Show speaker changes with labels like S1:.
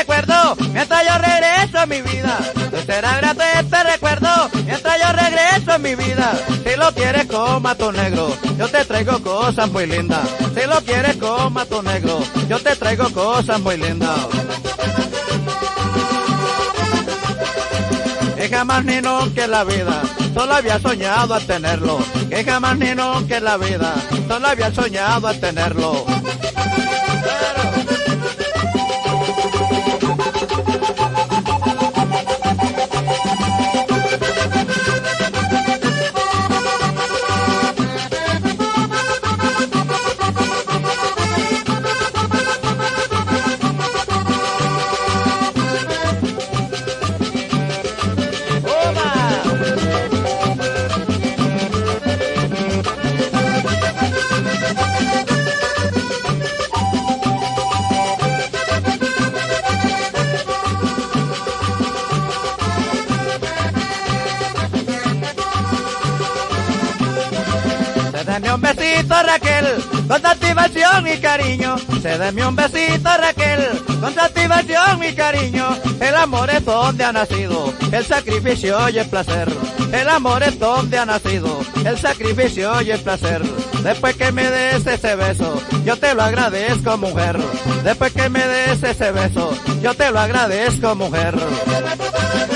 S1: recuerdo mientras yo regreso a mi vida. Te será grato este recuerdo mientras yo regreso a mi vida. Si lo quieres con mato negro, yo te traigo cosas muy lindas. Si lo quieres con mato negro, yo te traigo cosas muy lindas. Que jamás ni nunca en la vida solo había soñado a tenerlo. Que jamás ni nunca en la vida solo había soñado a tenerlo. Deme un besito Raquel, con satisfacción y cariño. Se deme un besito Raquel, con satisfacción y cariño. El amor es donde ha nacido, el sacrificio y el placer. El amor es donde ha nacido, el sacrificio y el placer. Después que me des ese beso, yo te lo agradezco, mujer. Después que me des ese beso, yo te lo agradezco, mujer.